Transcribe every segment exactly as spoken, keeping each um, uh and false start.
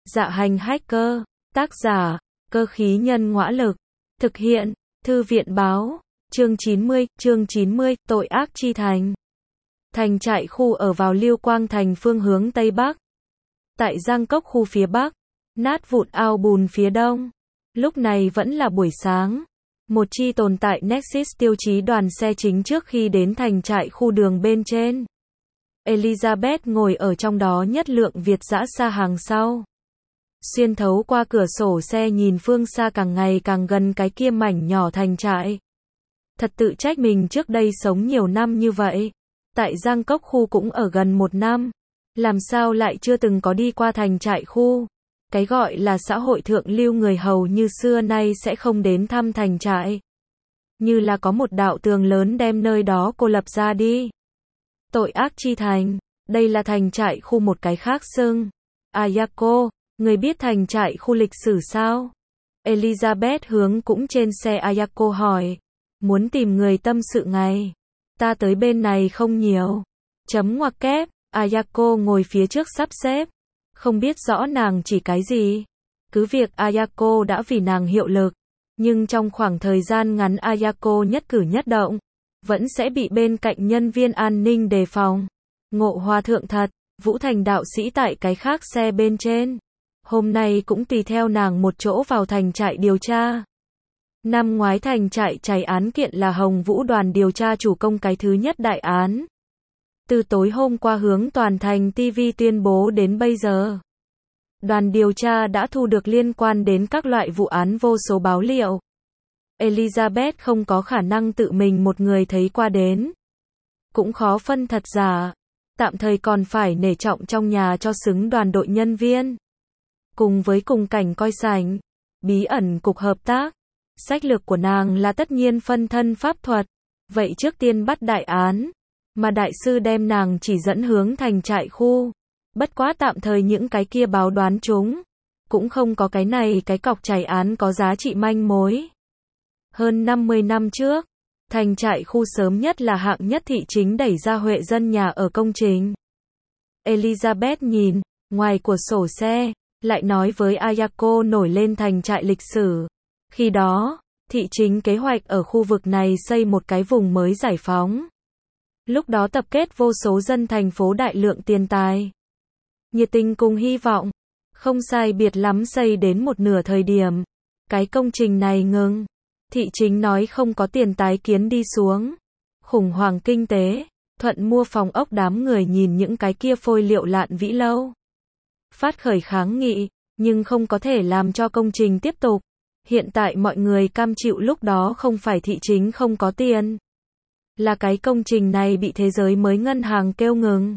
Dạ hành hacker, tác giả, cơ khí nhân ngõa lực, thực hiện, thư viện báo, chương chín mươi, chương chín mươi, tội ác chi thành. Thành trại khu ở vào Liêu Quang thành phương hướng Tây Bắc. Tại Giang Cốc khu phía Bắc, nát vụn ao bùn phía Đông. Lúc này vẫn là buổi sáng. Một chi tồn tại Nexus tiêu chí đoàn xe chính trước khi đến thành trại khu đường bên trên. Elizabeth ngồi ở trong đó nhất lượng Việt dã xa hàng sau. Xuyên thấu qua cửa sổ xe nhìn phương xa càng ngày càng gần cái kia mảnh nhỏ thành trại. Thật tự trách mình trước đây sống nhiều năm như vậy. Tại Giang Cốc khu cũng ở gần một năm. Làm sao lại chưa từng có đi qua thành trại khu. Cái gọi là xã hội thượng lưu người hầu như xưa nay sẽ không đến thăm thành trại. Như là có một đạo tường lớn đem nơi đó cô lập ra đi. Tội ác chi thành, đây là thành trại khu một cái khác xưng. Ayako, người biết thành trại khu lịch sử sao? Elizabeth hướng cũng trên xe Ayako hỏi. Muốn tìm người tâm sự ngày. Ta tới bên này không nhiều. Chấm ngoặc kép, Ayako ngồi phía trước sắp xếp. Không biết rõ nàng chỉ cái gì. Cứ việc Ayako đã vì nàng hiệu lực. Nhưng trong khoảng thời gian ngắn Ayako nhất cử nhất động. Vẫn sẽ bị bên cạnh nhân viên an ninh đề phòng. Ngộ hòa thượng thật, Vũ Thành đạo sĩ tại cái khác xe bên trên. Hôm nay cũng tùy theo nàng một chỗ vào thành trại điều tra. Năm ngoái thành trại cháy án kiện là Hồng Vũ đoàn điều tra chủ công cái thứ nhất đại án. Từ tối hôm qua hướng toàn thành ti vi tuyên bố đến bây giờ. Đoàn điều tra đã thu được liên quan đến các loại vụ án vô số báo liệu. Elizabeth không có khả năng tự mình một người thấy qua đến. Cũng khó phân thật giả. Tạm thời còn phải nể trọng trong nhà cho xứng đoàn đội nhân viên. Cùng với cùng cảnh coi sảnh. Bí ẩn cục hợp tác. Sách lược của nàng là tất nhiên phân thân pháp thuật. Vậy trước tiên bắt đại án. Mà đại sư đem nàng chỉ dẫn hướng thành trại khu. Bất quá tạm thời những cái kia báo đoán chúng. Cũng không có cái này cái cọc chảy án có giá trị manh mối. Hơn năm mươi năm trước, thành trại khu sớm nhất là hạng nhất thị chính đẩy ra huệ dân nhà ở công trình. Elizabeth nhìn, ngoài của sổ xe, lại nói với Ayako nổi lên thành trại lịch sử. Khi đó, thị chính kế hoạch ở khu vực này xây một cái vùng mới giải phóng. Lúc đó tập kết vô số dân thành phố đại lượng tiền tài. Nhiệt tình cùng hy vọng. Không sai biệt lắm xây đến một nửa thời điểm. Cái công trình này ngừng. Thị chính nói không có tiền tái kiến đi xuống. Khủng hoảng kinh tế. Thuận mua phòng ốc đám người nhìn những cái kia phôi liệu lạn vĩ lâu. Phát khởi kháng nghị. Nhưng không có thể làm cho công trình tiếp tục. Hiện tại mọi người cam chịu lúc đó không phải thị chính không có tiền. Là cái công trình này bị thế giới mới ngân hàng kêu ngừng.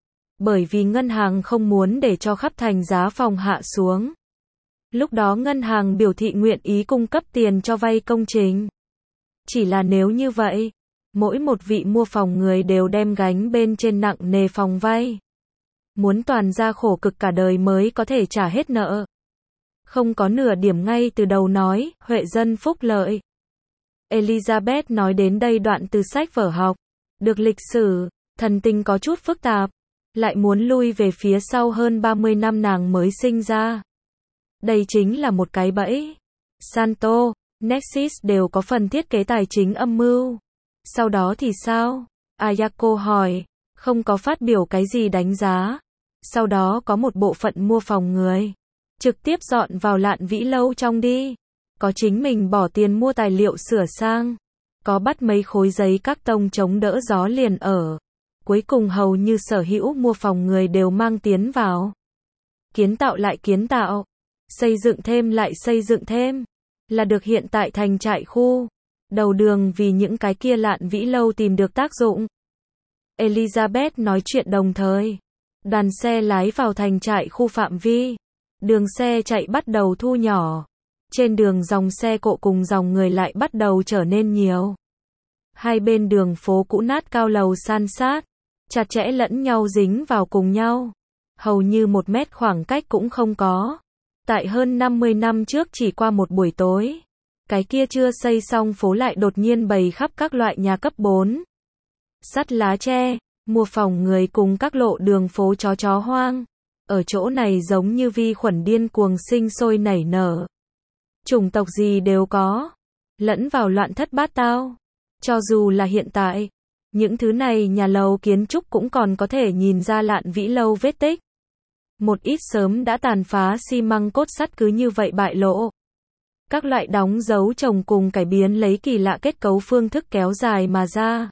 Bởi vì ngân hàng không muốn để cho khắp thành giá phòng hạ xuống. Lúc đó ngân hàng biểu thị nguyện ý cung cấp tiền cho vay công trình. Chỉ là nếu như vậy, mỗi một vị mua phòng người đều đem gánh bên trên nặng nề phòng vay. Muốn toàn ra khổ cực cả đời mới có thể trả hết nợ. Không có nửa điểm ngay từ đầu nói, huệ dân phúc lợi. Elizabeth nói đến đây đoạn từ sách vở học. Được lịch sử, thần tình có chút phức tạp. Lại muốn lui về phía sau hơn ba mươi năm nàng mới sinh ra. Đây chính là một cái bẫy. Santo, Nexus đều có phần thiết kế tài chính âm mưu. Sau đó thì sao? Ayako hỏi. Không có phát biểu cái gì đánh giá. Sau đó có một bộ phận mua phòng người. Trực tiếp dọn vào lạn vĩ lâu trong đi. Có chính mình bỏ tiền mua tài liệu sửa sang. Có bắt mấy khối giấy các tông chống đỡ gió liền ở. Cuối cùng hầu như sở hữu mua phòng người đều mang tiến vào. Kiến tạo lại kiến tạo. Xây dựng thêm lại xây dựng thêm. Là được hiện tại thành trại khu. Đầu đường vì những cái kia lạn vĩ lâu tìm được tác dụng. Elizabeth nói chuyện đồng thời. Đoàn xe lái vào thành trại khu phạm vi. Đường xe chạy bắt đầu thu nhỏ. Trên đường dòng xe cộ cùng dòng người lại bắt đầu trở nên nhiều. Hai bên đường phố cũ nát cao lầu san sát. Chặt chẽ lẫn nhau dính vào cùng nhau. Hầu như một mét khoảng cách cũng không có. Tại hơn năm mươi năm trước chỉ qua một buổi tối. Cái kia chưa xây xong phố lại đột nhiên bày khắp các loại nhà cấp bốn. Sắt lá tre, mua phòng người cùng các lộ đường phố chó chó hoang. Ở chỗ này giống như vi khuẩn điên cuồng sinh sôi nảy nở. Chủng tộc gì đều có. Lẫn vào loạn thất bát tao. Cho dù là hiện tại, những thứ này nhà lầu kiến trúc cũng còn có thể nhìn ra Lạn Vĩ Lâu vết tích. Một ít sớm đã tàn phá xi măng cốt sắt cứ như vậy bại lộ. Các loại đóng dấu chồng cùng cải biến lấy kỳ lạ kết cấu phương thức kéo dài mà ra.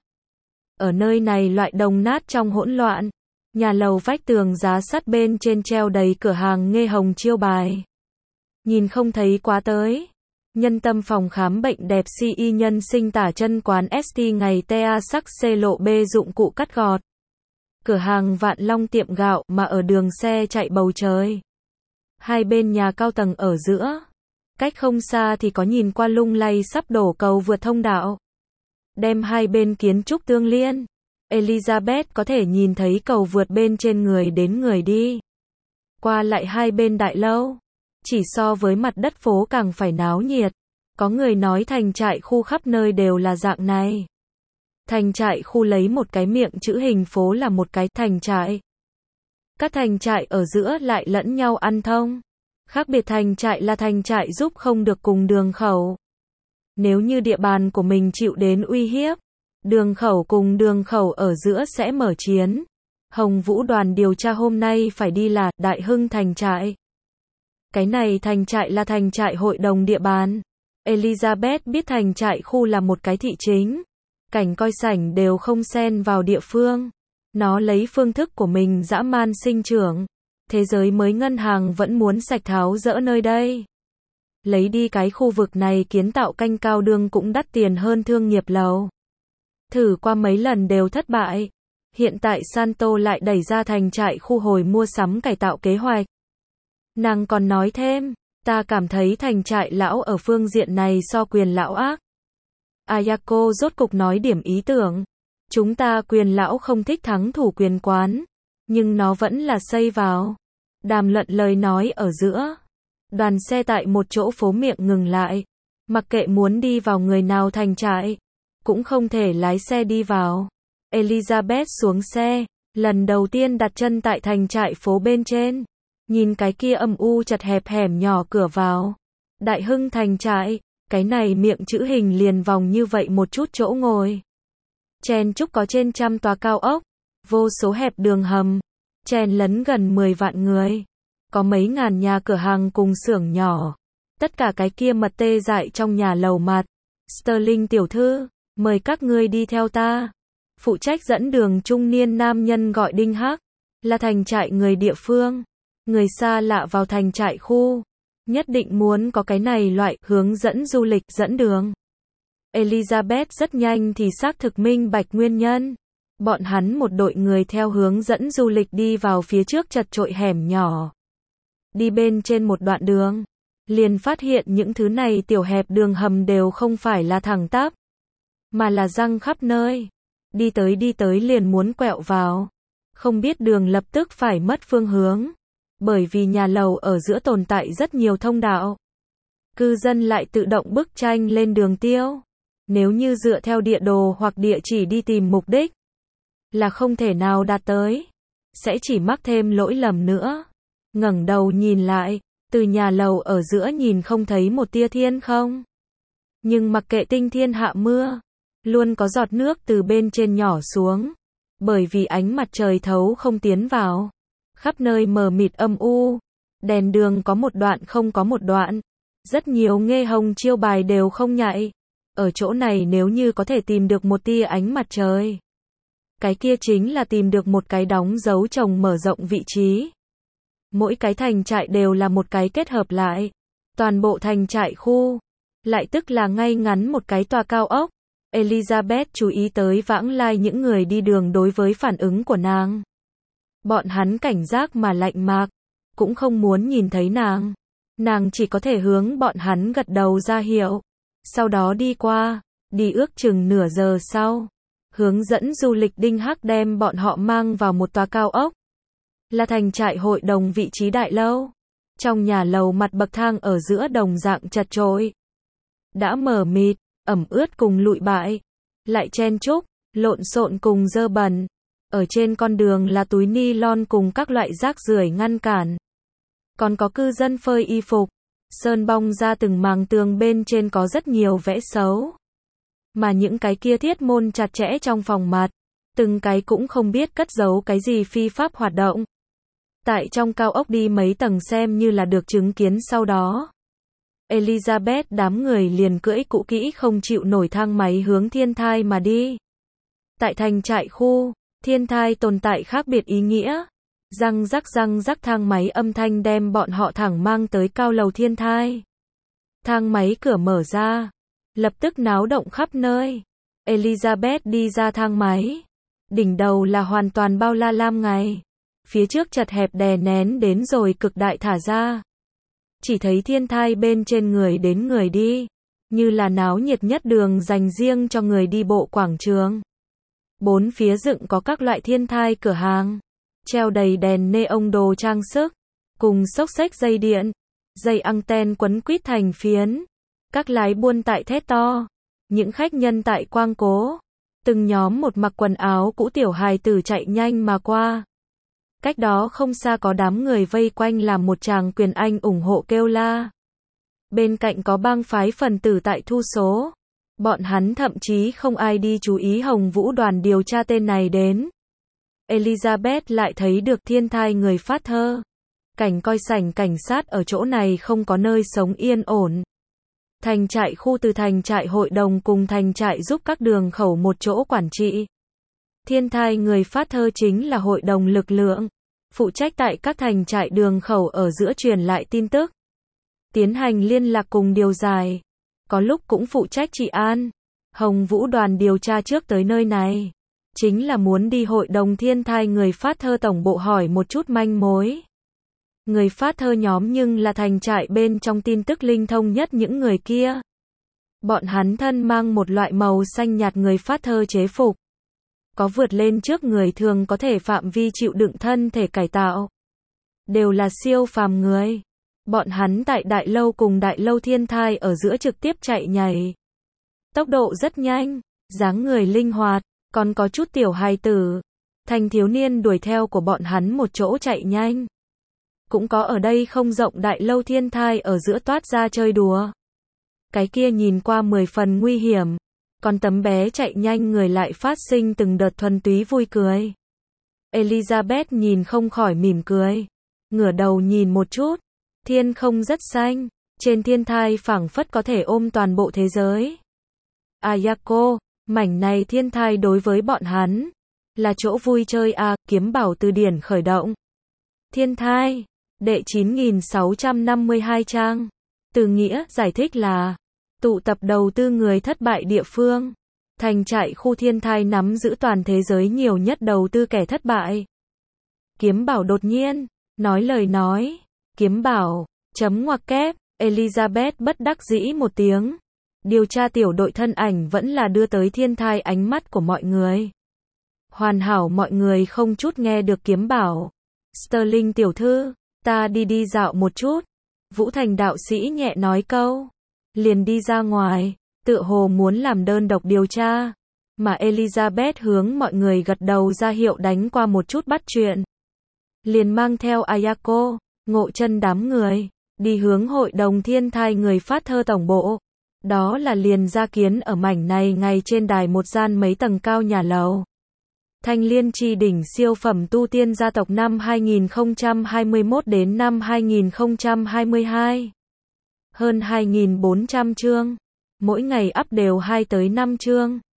Ở nơi này loại đồng nát trong hỗn loạn, nhà lầu vách tường giá sắt bên trên treo đầy cửa hàng nghe hồng chiêu bài. Nhìn không thấy quá tới. Nhân tâm phòng khám bệnh đẹp xê i nhân sinh tả chân quán ét tê ngày tea sắc xê lộ B dụng cụ cắt gọt. Cửa hàng Vạn Long tiệm gạo mà ở đường xe chạy bầu trời. Hai bên nhà cao tầng ở giữa. Cách không xa thì có nhìn qua lung lay sắp đổ cầu vượt thông đạo. Đem hai bên kiến trúc tương liên. Elizabeth có thể nhìn thấy cầu vượt bên trên người đến người đi. Qua lại hai bên đại lâu. Chỉ so với mặt đất phố càng phải náo nhiệt. Có người nói thành trại khu khắp nơi đều là dạng này. Thành trại khu lấy một cái miệng chữ hình phố là một cái thành trại. Các thành trại ở giữa lại lẫn nhau ăn thông. Khác biệt thành trại là thành trại giúp không được cùng đường khẩu. Nếu như địa bàn của mình chịu đến uy hiếp, đường khẩu cùng đường khẩu ở giữa sẽ mở chiến. Hồng Vũ đoàn điều tra hôm nay phải đi là Đại Hưng thành trại. Cái này thành trại là thành trại hội đồng địa bàn. Elizabeth biết thành trại khu là một cái thị chính. Cảnh coi sảnh đều không xen vào địa phương. Nó lấy phương thức của mình dã man sinh trưởng. Thế giới mới ngân hàng vẫn muốn sạch tháo dỡ nơi đây. Lấy đi cái khu vực này kiến tạo canh cao đương cũng đắt tiền hơn thương nghiệp lầu. Thử qua mấy lần đều thất bại. Hiện tại Santo lại đẩy ra thành trại khu hồi mua sắm cải tạo kế hoạch. Nàng còn nói thêm, ta cảm thấy thành trại lão ở phương diện này so quyền lão ác. Ayako rốt cục nói điểm ý tưởng. Chúng ta quyền lão không thích thắng thủ quyền quán. Nhưng nó vẫn là xây vào. Đàm luận lời nói ở giữa. Đoàn xe tại một chỗ phố miệng ngừng lại. Mặc kệ muốn đi vào người nào thành trại. Cũng không thể lái xe đi vào. Elizabeth xuống xe. Lần đầu tiên đặt chân tại thành trại phố bên trên. Nhìn cái kia âm u chật hẹp hẻm nhỏ cửa vào. Đại Hưng thành trại. Cái này miệng chữ hình liền vòng như vậy một chút chỗ ngồi. Chen chúc có trên trăm tòa cao ốc. Vô số hẹp đường hầm. Chen lấn gần mười vạn người. Có mấy ngàn nhà cửa hàng cùng xưởng nhỏ. Tất cả cái kia mật tê dại trong nhà lầu mặt. Sterling tiểu thư, mời các ngươi đi theo ta. Phụ trách dẫn đường trung niên nam nhân gọi Đinh Hắc. Là thành trại người địa phương. Người xa lạ vào thành trại khu. Nhất định muốn có cái này loại hướng dẫn du lịch dẫn đường. Elizabeth rất nhanh thì xác thực minh bạch nguyên nhân. Bọn hắn một đội người theo hướng dẫn du lịch đi vào phía trước chật chội hẻm nhỏ. Đi bên trên một đoạn đường. Liền phát hiện những thứ này tiểu hẹp đường hầm đều không phải là thẳng tắp. Mà là răng khắp nơi. Đi tới đi tới liền muốn quẹo vào. Không biết đường lập tức phải mất phương hướng. Bởi vì nhà lầu ở giữa tồn tại rất nhiều thông đạo. Cư dân lại tự động bức tranh lên đường tiêu. Nếu như dựa theo địa đồ hoặc địa chỉ đi tìm mục đích. Là không thể nào đạt tới. Sẽ chỉ mắc thêm lỗi lầm nữa. Ngẩng đầu nhìn lại. Từ nhà lầu ở giữa nhìn không thấy một tia thiên không. Nhưng mặc kệ tinh thiên hạ mưa. Luôn có giọt nước từ bên trên nhỏ xuống. Bởi vì ánh mặt trời thấu không tiến vào. Khắp nơi mờ mịt âm u. Đèn đường có một đoạn không có một đoạn. Rất nhiều nghe hồng chiêu bài đều không nhạy. Ở chỗ này nếu như có thể tìm được một tia ánh mặt trời. Cái kia chính là tìm được một cái đóng dấu trồng mở rộng vị trí. Mỗi cái thành trại đều là một cái kết hợp lại. Toàn bộ thành trại khu. Lại tức là ngay ngắn một cái tòa cao ốc. Elizabeth chú ý tới vãng lai những người đi đường đối với phản ứng của nàng. Bọn hắn cảnh giác mà lạnh mạc. Cũng không muốn nhìn thấy nàng. Nàng chỉ có thể hướng bọn hắn gật đầu ra hiệu. Sau đó đi qua. Đi ước chừng nửa giờ sau. Hướng dẫn du lịch Đinh Hắc đem bọn họ mang vào một tòa cao ốc. Là thành trại hội đồng vị trí đại lâu. Trong nhà lầu mặt bậc thang ở giữa đồng dạng chật chội. Đã mờ mịt, ẩm ướt cùng lụi bại. Lại chen chúc, lộn xộn cùng dơ bẩn. Ở trên con đường là túi ni lon cùng các loại rác rưởi ngăn cản. Còn có cư dân phơi y phục, sơn bong ra từng màng tường bên trên có rất nhiều vẽ xấu. Mà những cái kia thiết môn chặt chẽ trong phòng mặt, từng cái cũng không biết cất giấu cái gì phi pháp hoạt động. Tại trong cao ốc đi mấy tầng xem như là được chứng kiến sau đó. Elizabeth đám người liền cưỡi cũ kỹ không chịu nổi thang máy hướng thiên thai mà đi. Tại thành trại khu, thiên thai tồn tại khác biệt ý nghĩa. Răng rắc răng rắc thang máy âm thanh đem bọn họ thẳng mang tới cao lầu thiên thai. Thang máy cửa mở ra, lập tức náo động khắp nơi. Elizabeth đi ra thang máy. Đỉnh đầu là hoàn toàn bao la lam ngày. Phía trước chật hẹp đè nén đến rồi cực đại thả ra. Chỉ thấy thiên thai bên trên người đến người đi. Như là náo nhiệt nhất đường dành riêng cho người đi bộ quảng trường. Bốn phía dựng có các loại thiên thai cửa hàng. Treo đầy đèn neon đồ trang sức. Cùng xốc xếch dây điện. Dây anten quấn quýt thành phiến. Các lái buôn tại thét to. Những khách nhân tại quang cố. Từng nhóm một mặc quần áo cũ tiểu hài tử chạy nhanh mà qua. Cách đó không xa có đám người vây quanh làm một tràng quyền Anh ủng hộ kêu la. Bên cạnh có bang phái phần tử tại thu số. Bọn hắn thậm chí không ai đi chú ý Hồng Vũ đoàn điều tra tên này đến. Elizabeth lại thấy được thiên thai người phát thơ. Cảnh coi sảnh cảnh sát ở chỗ này không có nơi sống yên ổn. Thành trại khu từ thành trại hội đồng cùng thành trại giúp các đường khẩu một chỗ quản trị. Thiên thai người phát thơ chính là hội đồng lực lượng, phụ trách tại các thành trại đường khẩu ở giữa truyền lại tin tức, tiến hành liên lạc cùng điều giải, có lúc cũng phụ trách trị an. Hồng Vũ đoàn điều tra trước tới nơi này, chính là muốn đi hội đồng thiên thai người phát thơ tổng bộ hỏi một chút manh mối. Người phát thơ nhóm nhưng là thành trại bên trong tin tức linh thông nhất những người kia. Bọn hắn thân mang một loại màu xanh nhạt người phát thơ chế phục. Có vượt lên trước người thường có thể phạm vi chịu đựng thân thể cải tạo. Đều là siêu phàm người. Bọn hắn tại đại lâu cùng đại lâu thiên thai ở giữa trực tiếp chạy nhảy. Tốc độ rất nhanh, dáng người linh hoạt, còn có chút tiểu hài tử. Thành thiếu niên đuổi theo của bọn hắn một chỗ chạy nhanh. Cũng có ở đây không rộng đại lâu thiên thai ở giữa toát ra chơi đùa. Cái kia nhìn qua mười phần nguy hiểm. Còn tấm bé chạy nhanh người lại phát sinh từng đợt thuần túy vui cười. Elizabeth nhìn không khỏi mỉm cười. Ngửa đầu nhìn một chút. Thiên không rất xanh. Trên thiên thai phảng phất có thể ôm toàn bộ thế giới. Ayako, mảnh này thiên thai đối với bọn hắn. Là chỗ vui chơi à, kiếm bảo từ điển khởi động. Thiên thai. Đệ chín nghìn sáu trăm năm mươi hai trang. Từ nghĩa giải thích là tụ tập đầu tư người thất bại địa phương. Thành trại khu thiên thai nắm giữ toàn thế giới nhiều nhất đầu tư kẻ thất bại. Kiếm bảo đột nhiên nói lời nói. Kiếm bảo chấm ngoặc kép. Elizabeth bất đắc dĩ một tiếng. Điều tra tiểu đội thân ảnh vẫn là đưa tới thiên thai ánh mắt của mọi người. Hoàn hảo mọi người không chút nghe được kiếm bảo. Sterling tiểu thư, ta đi đi dạo một chút. Vũ Thành đạo sĩ nhẹ nói câu. Liền đi ra ngoài, tựa hồ muốn làm đơn độc điều tra. Mà Elizabeth hướng mọi người gật đầu ra hiệu đánh qua một chút bắt chuyện. Liền mang theo Ayako, Ngộ Chân đám người, đi hướng hội đồng thiên thai người phát thơ tổng bộ. Đó là liền ra kiến ở mảnh này ngay trên đài một gian mấy tầng cao nhà lầu. Thanh Liên Chi đỉnh siêu phẩm tu tiên gia tộc năm hai nghìn không trăm hai mươi mốt đến năm hai nghìn không trăm hai mươi hai. Hơn hai nghìn bốn trăm chương. Mỗi ngày up đều hai tới năm chương.